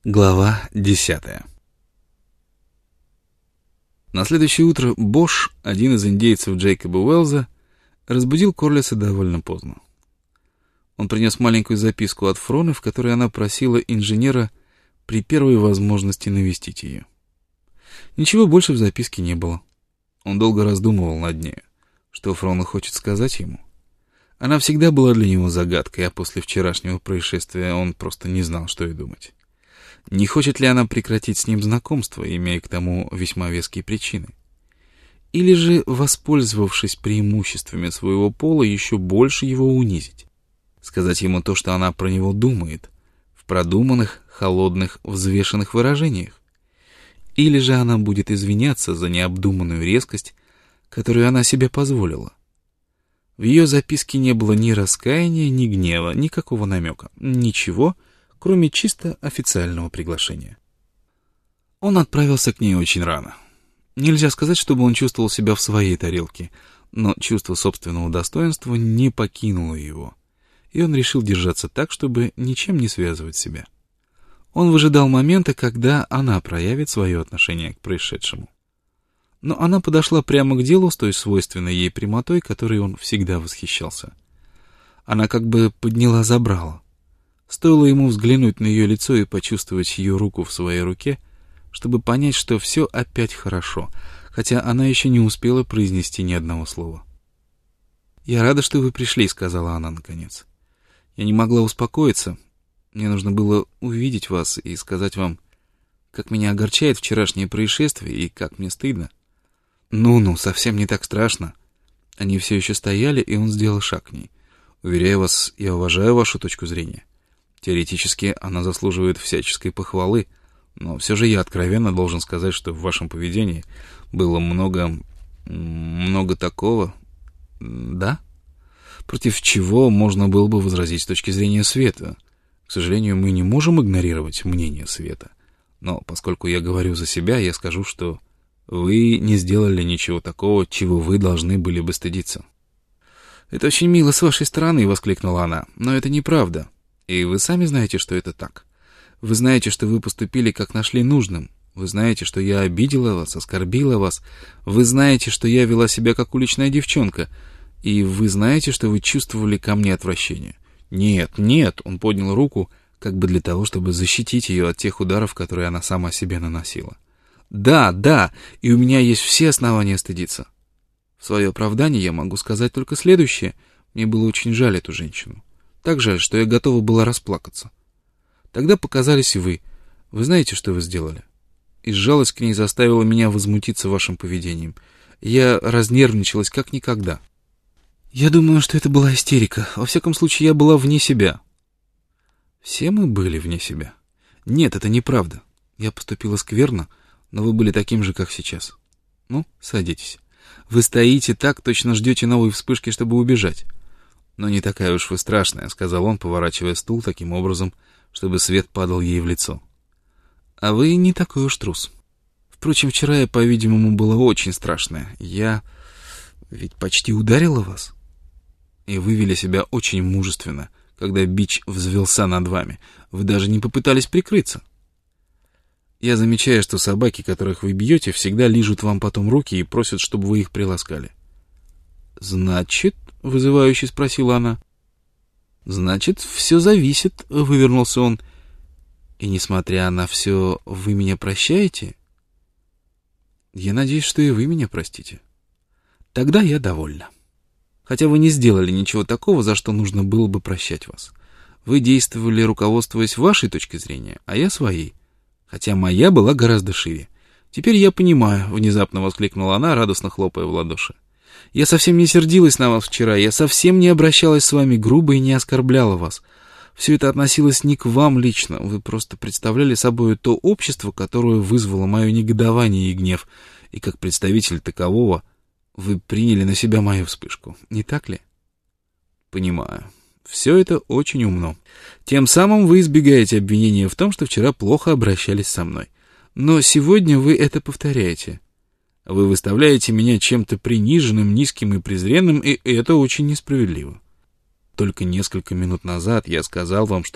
Глава 10. На следующее утро Бош, один из индейцев Джейкоба Уэллза, разбудил Корлиса довольно поздно. Он принес маленькую записку от Фроны, в которой она просила инженера при первой возможности навестить ее. Ничего больше в записке не было. Он долго раздумывал над ней, что Фрона хочет сказать ему. Она всегда была для него загадкой, а после вчерашнего происшествия он просто не знал, что и думать. Не хочет ли она прекратить с ним знакомство, имея к тому весьма веские причины? Или же, воспользовавшись преимуществами своего пола, еще больше его унизить? Сказать ему то, что она про него думает, в продуманных, холодных, взвешенных выражениях? Или же она будет извиняться за необдуманную резкость, которую она себе позволила? В ее записке не было ни раскаяния, ни гнева, никакого намека, ничего, кроме чисто официального приглашения. Он отправился к ней очень рано. Нельзя сказать, чтобы он чувствовал себя в своей тарелке, но чувство собственного достоинства не покинуло его, и он решил держаться так, чтобы ничем не связывать себя. Он выжидал момента, когда она проявит свое отношение к происшедшему. Но она подошла прямо к делу с той свойственной ей прямотой, которой он всегда восхищался. Она как бы подняла забрало. Стоило ему взглянуть на ее лицо и почувствовать ее руку в своей руке, чтобы понять, что все опять хорошо, хотя она еще не успела произнести ни одного слова. «Я рада, что вы пришли», — сказала она наконец. «Я не могла успокоиться. Мне нужно было увидеть вас и сказать вам, как меня огорчает вчерашнее происшествие и как мне стыдно». «Ну, совсем не так страшно». Они все еще стояли, и он сделал шаг к ней. «Уверяю вас, я уважаю вашу точку зрения. Теоретически она заслуживает всяческой похвалы, но все же я откровенно должен сказать, что в вашем поведении было много такого, да, против чего можно было бы возразить с точки зрения света. К сожалению, мы не можем игнорировать мнение света, но поскольку я говорю за себя, я скажу, что вы не сделали ничего такого, чего вы должны были бы стыдиться». «Это очень мило с вашей стороны», — воскликнула она, — «но это неправда. И вы сами знаете, что это так. Вы знаете, что вы поступили, как нашли нужным. Вы знаете, что я обидела вас, оскорбила вас. Вы знаете, что я вела себя, как уличная девчонка. И вы знаете, что вы чувствовали ко мне отвращение. Нет, он поднял руку, как бы для того, чтобы защитить ее от тех ударов, которые она сама себе наносила. Да, и у меня есть все основания стыдиться. В свое оправдание я могу сказать только следующее. Мне было очень жаль эту женщину. Так жаль, что я готова была расплакаться. Тогда показались и вы. Вы знаете, что вы сделали? И жалость к ней заставила меня возмутиться вашим поведением. Я разнервничалась как никогда. Я думаю, что это была истерика. Во всяком случае, я была вне себя». «Все мы были вне себя». «Нет, это неправда. Я поступила скверно, но вы были таким же, как сейчас. Ну, садитесь. Вы стоите так, точно ждете новой вспышки, чтобы убежать». «Но не такая уж вы страшная», — сказал он, поворачивая стул таким образом, чтобы свет падал ей в лицо. «А вы не такой уж трус. Впрочем, вчера я, по-видимому, была очень страшная. Я ведь почти ударила вас. И вы вели себя очень мужественно, когда бич взвелся над вами. Вы даже не попытались прикрыться. Я замечаю, что собаки, которых вы бьете, всегда лижут вам потом руки и просят, чтобы вы их приласкали». «Значит...» — вызывающе спросила она. «Значит, все зависит», — вывернулся он. «И несмотря на все, вы меня прощаете?» «Я надеюсь, что и вы меня простите. Тогда я довольна. Хотя вы не сделали ничего такого, за что нужно было бы прощать вас. Вы действовали, руководствуясь вашей точкой зрения, а я своей. Хотя моя была гораздо шире. Теперь я понимаю», — внезапно воскликнула она, радостно хлопая в ладоши. «Я совсем не сердилась на вас вчера, я совсем не обращалась с вами грубо и не оскорбляла вас. Все это относилось не к вам лично, вы просто представляли собой то общество, которое вызвало мое негодование и гнев, и как представитель такового вы приняли на себя мою вспышку, не так ли?» «Понимаю. Все это очень умно. Тем самым вы избегаете обвинения в том, что вчера плохо обращались со мной. Но сегодня вы это повторяете. Вы выставляете меня чем-то приниженным, низким и презренным, и это очень несправедливо. Только несколько минут назад я сказал вам, что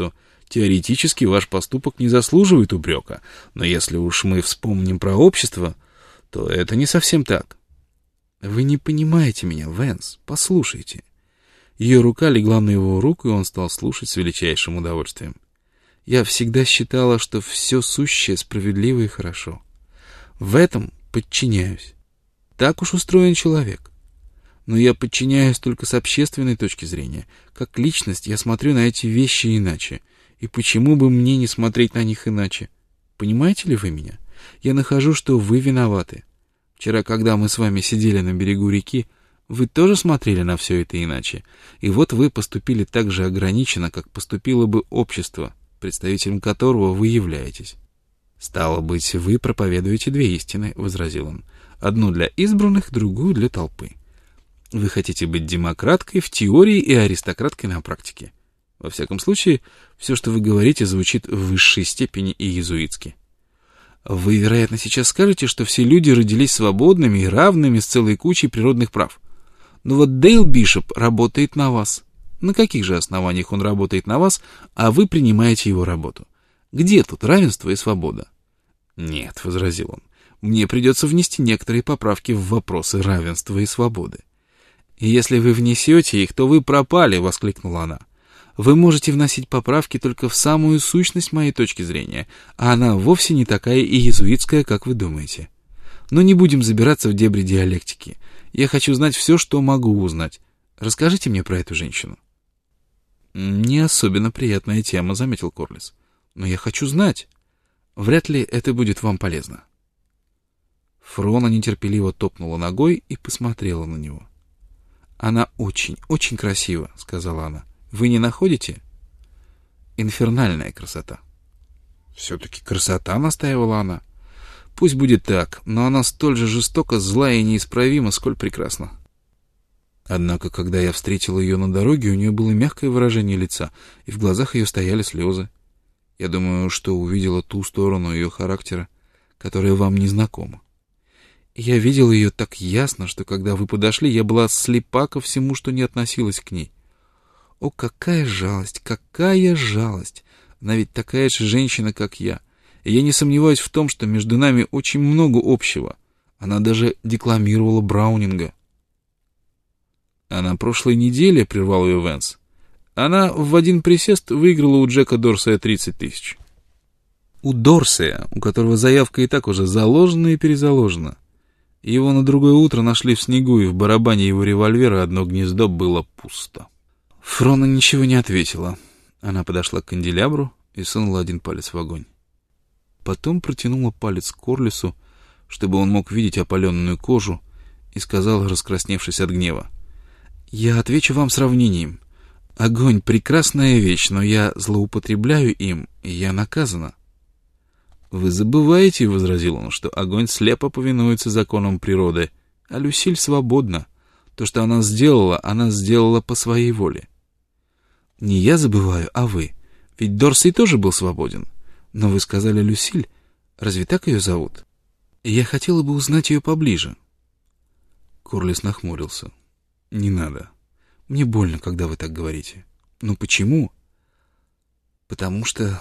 Теоретически ваш поступок не заслуживает упрека, но если уж мы вспомним про общество, то это не совсем так. Вы не понимаете меня, Вэнс, послушайте. Ее рука легла на его руку, и он стал слушать с величайшим удовольствием. Я всегда считала, что все сущее справедливо и хорошо. В этом подчиняюсь. Так уж устроен человек. Но я подчиняюсь только с общественной точки зрения. Как личность я смотрю на эти вещи иначе. И почему бы мне не смотреть на них иначе? Понимаете ли вы меня? Я нахожу, что вы виноваты. Вчера, когда мы с вами сидели на берегу реки, вы тоже смотрели на все это иначе. И вот вы поступили так же ограниченно, как поступило бы общество, представителем которого вы являетесь. «Стало быть, вы проповедуете две истины», — возразил он. «Одну для избранных, другую для толпы. Вы хотите быть демократкой в теории и аристократкой на практике. Во всяком случае, все, что вы говорите, звучит в высшей степени и иезуитски. Вы, вероятно, сейчас скажете, что все люди родились свободными и равными с целой кучей природных прав. Но вот Дейл Бишоп работает на вас. На каких же основаниях он работает на вас, а вы принимаете его работу? Где тут равенство и свобода?» «Нет», — возразил он, — «мне придется внести некоторые поправки в вопросы равенства и свободы». «И если вы внесете их, то вы пропали», — воскликнула она. «Вы можете вносить поправки только в самую сущность моей точки зрения, а она вовсе не такая иезуитская, как вы думаете. Но не будем забираться в дебри диалектики. Я хочу знать все, что могу узнать. Расскажите мне про эту женщину». «Не особенно приятная тема», — заметил Корлис. «Но я хочу знать. Вряд ли это будет вам полезно». Фрона нетерпеливо топнула ногой и посмотрела на него. «Она очень, очень красива», — сказала она. «Вы не находите?» «Инфернальная красота». «Все-таки красота», — настаивала она. «Пусть будет так, но она столь же жестоко, зла и неисправима, сколь прекрасна». Однако, когда я встретил ее на дороге, у нее было мягкое выражение лица, и в глазах ее стояли слезы. Я думаю, что увидела ту сторону ее характера, которая вам не знакома. Я видел ее так ясно, что когда вы подошли, я была слепа ко всему, что не относилось к ней. О, какая жалость, какая жалость! Она ведь такая же женщина, как я. И я не сомневаюсь в том, что между нами очень много общего. Она даже декламировала Браунинга. А на прошлой неделе, — прервал ее Вэнс, — она в один присест выиграла у Джека Дорсея 30 тысяч. У Дорсея, у которого заявка и так уже заложена и перезаложена. Его на другое утро нашли в снегу, и в барабане его револьвера одно гнездо было пусто. Фрона ничего не ответила. Она подошла к канделябру и сунула один палец в огонь. Потом протянула палец к Корлису, чтобы он мог видеть опаленную кожу, и сказала, раскрасневшись от гнева: «Я отвечу вам сравнением. Огонь — прекрасная вещь, но я злоупотребляю им, и я наказана». «Вы забываете, — возразил он, — что огонь слепо повинуется законам природы, а Люсиль свободна. То, что она сделала по своей воле». «Не я забываю, а вы. Ведь Дорсей тоже был свободен. Но вы сказали Люсиль. Разве так ее зовут? Я хотела бы узнать ее поближе». Корлис нахмурился. «Не надо. Мне больно, когда вы так говорите». «Но почему?» «Потому что...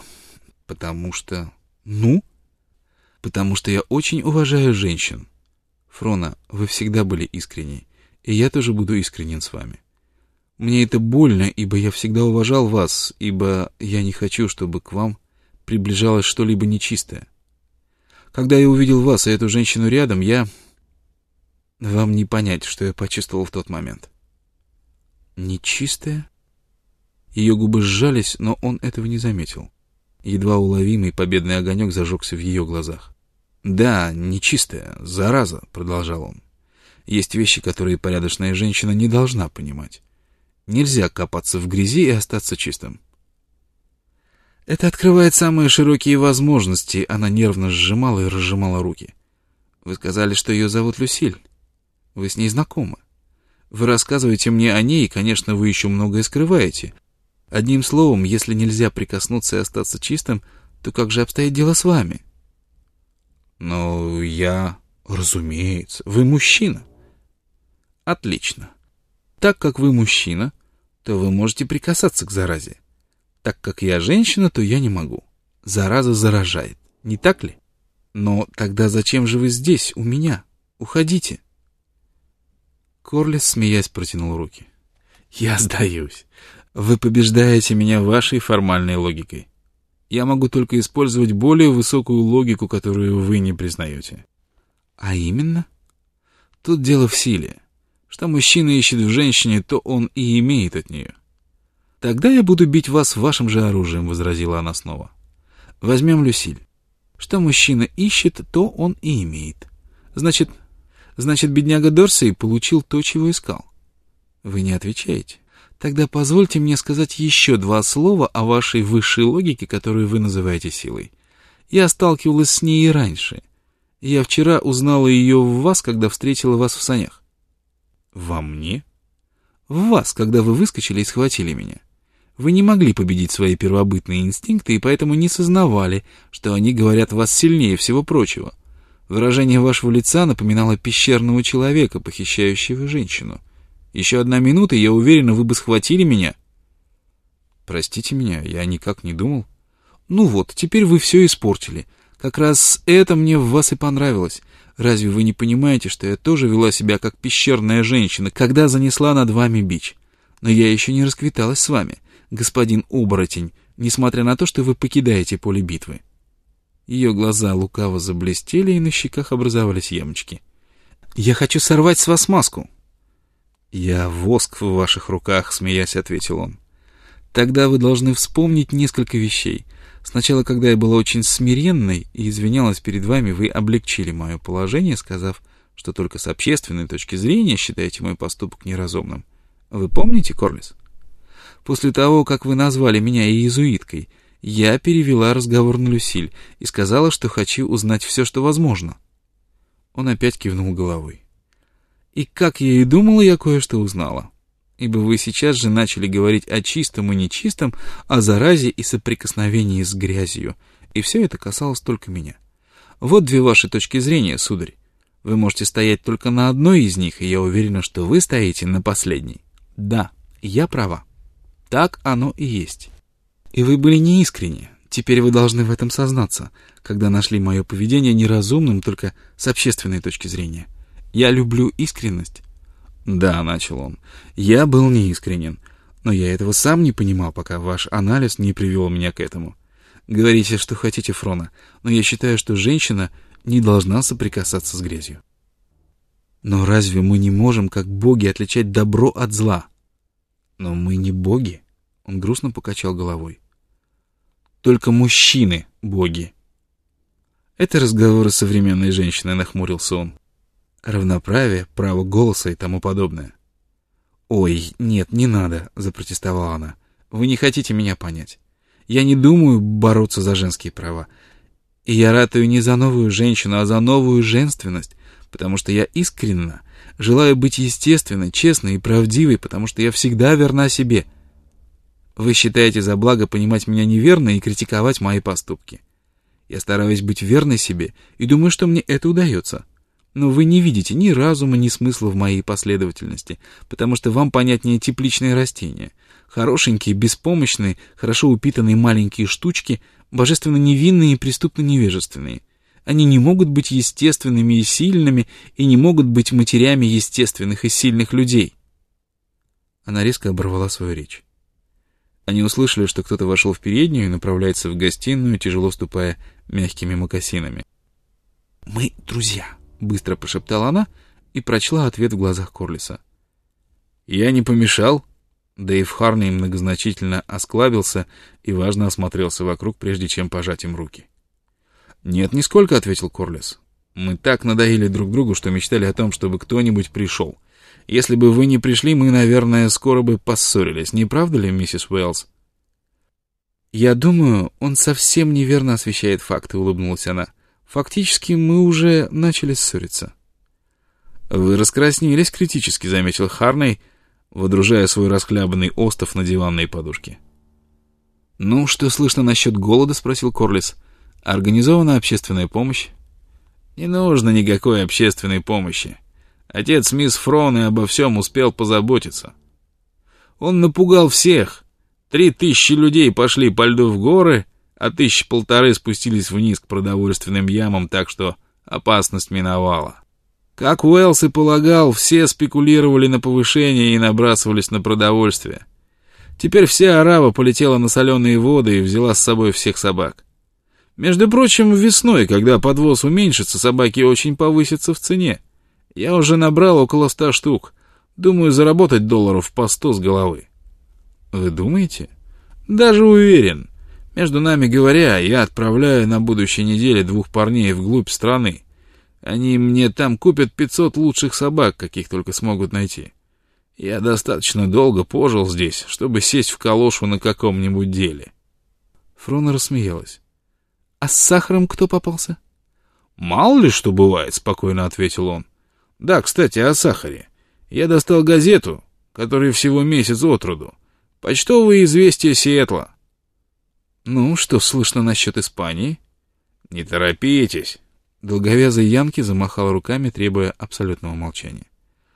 Ну?» «Потому что я очень уважаю женщин. Фрона, вы всегда были искренни, и я тоже буду искренен с вами. Мне это больно, ибо я всегда уважал вас, ибо я не хочу, чтобы к вам приближалось что-либо нечистое. Когда я увидел вас и эту женщину рядом, Вам не понять, что я почувствовал в тот момент». «Нечистое?» Ее губы сжались, но он этого не заметил. Едва уловимый победный огонек зажегся в ее глазах. «Да, нечистая, зараза», — продолжал он. «Есть вещи, которые порядочная женщина не должна понимать. Нельзя копаться в грязи и остаться чистым». «Это открывает самые широкие возможности», — она нервно сжимала и разжимала руки. «Вы сказали, что ее зовут Люсиль. Вы с ней знакомы. Вы рассказываете мне о ней, и, конечно, вы еще многое скрываете. Одним словом, если нельзя прикоснуться и остаться чистым, то как же обстоит дело с вами?» «Но я... Разумеется, вы мужчина». «Отлично. Так как вы мужчина, то вы можете прикасаться к заразе. Так как я женщина, то я не могу. Зараза заражает, не так ли? Но тогда зачем же вы здесь, у меня? Уходите. Корлес, смеясь, протянул руки. Я сдаюсь. Вы побеждаете меня вашей формальной логикой. Я могу только использовать более высокую логику, которую вы не признаете. А именно? Тут дело в силе. Что мужчина ищет в женщине, то он и имеет от нее. Тогда я буду бить вас вашим же оружием, возразила она снова. Возьмем Люсиль. Что мужчина ищет, то он и имеет. Значит, бедняга Дорсей получил то, чего искал. Вы не отвечаете. Тогда позвольте мне сказать еще 2 слова о вашей высшей логике, которую вы называете силой. Я сталкивалась с ней и раньше. Я вчера узнала ее в вас, когда встретила вас в санях. Во мне? В вас, когда вы выскочили и схватили меня. Вы не могли победить свои первобытные инстинкты и поэтому не сознавали, что они говорят вас сильнее всего прочего. Выражение вашего лица напоминало пещерного человека, похищающего женщину. Еще 1 минута, и я уверена, вы бы схватили меня. Простите меня, я никак не думал. Ну вот, теперь вы все испортили. Как раз это мне в вас и понравилось. Разве вы не понимаете, что я тоже вела себя как пещерная женщина, когда занесла над вами бич? Но я еще не расквиталась с вами, господин оборотень, несмотря на то, что вы покидаете поле битвы. Ее глаза лукаво заблестели, и на щеках образовались ямочки. «Я хочу сорвать с вас маску!» «Я воск в ваших руках», — смеясь, ответил он. «Тогда вы должны вспомнить несколько вещей. Сначала, когда я была очень смиренной и извинялась перед вами, вы облегчили мое положение, сказав, что только с общественной точки зрения считаете мой поступок неразумным. Вы помните, Корлес? После того, как вы назвали меня иезуиткой, я перевела разговор на Люсиль и сказала, что хочу узнать все, что возможно». Он опять кивнул головой. «И как я и думала, я кое-что узнала. Ибо вы сейчас же начали говорить о чистом и нечистом, о заразе и соприкосновении с грязью, и все это касалось только меня. Вот 2 ваши точки зрения, сударь. Вы можете стоять только на одной из них, и я уверена, что вы стоите на последней. Да, я права. Так оно и есть. И вы были неискренни. Теперь вы должны в этом сознаться, когда нашли мое поведение неразумным только с общественной точки зрения. Я люблю искренность». «Да», — начал он, — «я был неискренен, но я этого сам не понимал, пока ваш анализ не привел меня к этому. Говорите, что хотите, Фрона, но я считаю, что женщина не должна соприкасаться с грязью». «Но разве мы не можем, как боги, отличать добро от зла?» «Но мы не боги», — он грустно покачал головой. «Только мужчины боги». «Это разговоры современной женщины», — нахмурился он. «Равноправие, право голоса и тому подобное». «Ой, нет, не надо», — запротестовала она. «Вы не хотите меня понять. Я не думаю бороться за женские права. И я ратую не за новую женщину, а за новую женственность, потому что я искренна, желаю быть естественной, честной и правдивой, потому что я всегда верна себе. Вы считаете за благо понимать меня неверно и критиковать мои поступки. Я стараюсь быть верной себе и думаю, что мне это удается. Но вы не видите ни разума, ни смысла в моей последовательности, потому что вам понятнее тепличные растения. Хорошенькие, беспомощные, хорошо упитанные маленькие штучки, божественно невинные и преступно невежественные. Они не могут быть естественными и сильными, и не могут быть матерями естественных и сильных людей». Она резко оборвала свою речь. Они услышали, что кто-то вошел в переднюю и направляется в гостиную, тяжело ступая мягкими мокасинами. «Мы друзья», — быстро прошептала она и прочла ответ в глазах Корлеса. «Я не помешал?» Дэйв Харни многозначительно осклабился и важно осмотрелся вокруг, прежде чем пожать им руки. «Нет, нисколько», — ответил Корлес. «Мы так надоели друг другу, что мечтали о том, чтобы кто-нибудь пришел. Если бы вы не пришли, мы, наверное, скоро бы поссорились. Не правда ли, миссис Уэллс?» «Я думаю, он совсем неверно освещает факты», — улыбнулась она. «Фактически мы уже начали ссориться». «Вы раскраснелись критически», — заметил Харней, водружая свой расхлябанный остов на диванные подушки. «Ну, что слышно насчет голода?» — спросил Корлес. «Организована общественная помощь?» «Не нужно никакой общественной помощи. Отец мисс Фроны обо всем успел позаботиться. Он напугал всех. 3000 людей пошли по льду в горы, а 1500 спустились вниз к продовольственным ямам, так что опасность миновала. Как Уэллс и полагал, все спекулировали на повышение и набрасывались на продовольствие. Теперь вся арава полетела на соленые воды и взяла с собой всех собак. Между прочим, весной, когда подвоз уменьшится, собаки очень повысятся в цене. Я уже набрал около 100 штук. Думаю, заработать долларов по 100 с головы. Вы думаете? Даже уверен. Между нами говоря, я отправляю на будущей неделе 2 парней вглубь страны. Они мне там купят 500 лучших собак, каких только смогут найти. Я достаточно долго пожил здесь, чтобы сесть в калошу на каком-нибудь деле. Фрона рассмеялась. А с сахаром кто попался? Мало ли что бывает, спокойно ответил он. Да, кстати, о сахаре. Я достал газету, которой всего месяц от роду. Почтовые известия Сиэтла. Ну, что слышно насчет Испании? Не торопитесь. Долговязый Янки замахал руками, требуя абсолютного молчания.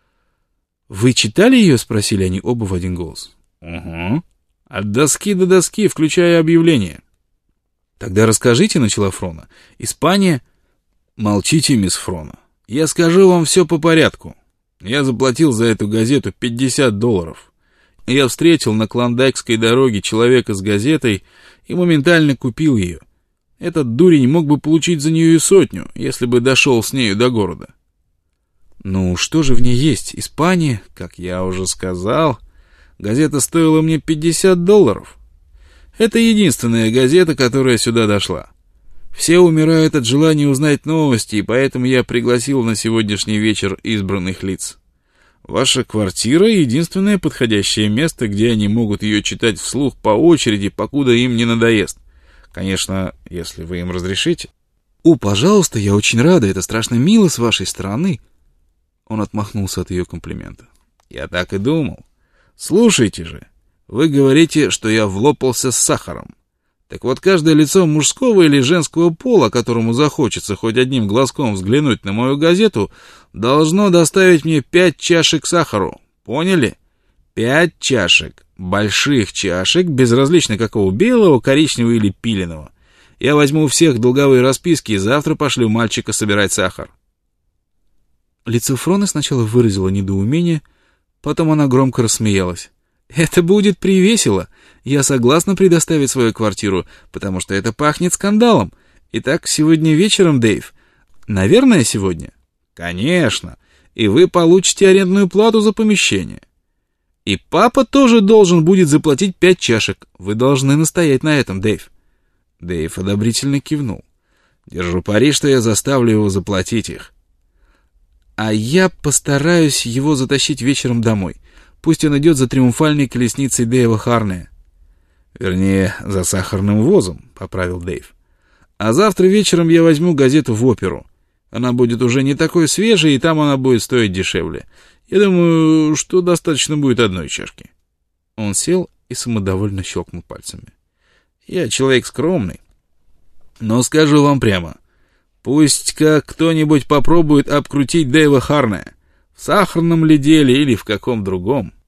«Вы читали ее?» — спросили они оба в один голос. «Угу. От доски до доски, включая объявление». «Тогда расскажите», — начала Фрона. «Испания...» «Молчите, мисс Фрона. Я скажу вам все по порядку. Я заплатил за эту газету $50. Я встретил на Клондайкской дороге человека с газетой и моментально купил ее. Этот дурень мог бы получить за нее и 100, если бы дошел с нею до города». «Ну, что же в ней есть? Испания?» «Как я уже сказал, газета стоила мне $50. Это единственная газета, которая сюда дошла. Все умирают от желания узнать новости, и поэтому я пригласил на сегодняшний вечер избранных лиц. Ваша квартира — единственное подходящее место, где они могут ее читать вслух по очереди, покуда им не надоест. Конечно, если вы им разрешите». «О, пожалуйста, я очень рада, это страшно мило с вашей стороны». Он отмахнулся от ее комплимента. «Я так и думал. Слушайте же, вы говорите, что я влопался с сахаром. Так вот, каждое лицо мужского или женского пола, которому захочется хоть одним глазком взглянуть на мою газету, должно доставить мне 5 чашек сахару. Поняли? 5 чашек. Больших чашек, безразлично какого, белого, коричневого или пиленого. Я возьму у всех долговые расписки и завтра пошлю мальчика собирать сахар». Лицо Фроны сначала выразило недоумение, потом она громко рассмеялась. «Это будет привесело. Я согласна предоставить свою квартиру, потому что это пахнет скандалом. Итак, сегодня вечером, Дэйв. Наверное, сегодня?» «Конечно. И вы получите арендную плату за помещение. И папа тоже должен будет заплатить 5 чашек. Вы должны настоять на этом, Дэйв». Дэйв одобрительно кивнул. «Держу пари, что я заставлю его заплатить их. А я постараюсь его затащить вечером домой. Пусть он идет за триумфальной колесницей Дэйва Харнея». «Вернее, за сахарным возом», — поправил Дэйв. «А завтра вечером я возьму газету в оперу. Она будет уже не такой свежей, и там она будет стоить дешевле. Я думаю, что достаточно будет 1 чашки». Он сел и самодовольно щелкнул пальцами. «Я человек скромный, но скажу вам прямо. Пусть-ка кто-нибудь попробует обкрутить Дэйва Харнея. В сахарном ли деле или в каком другом.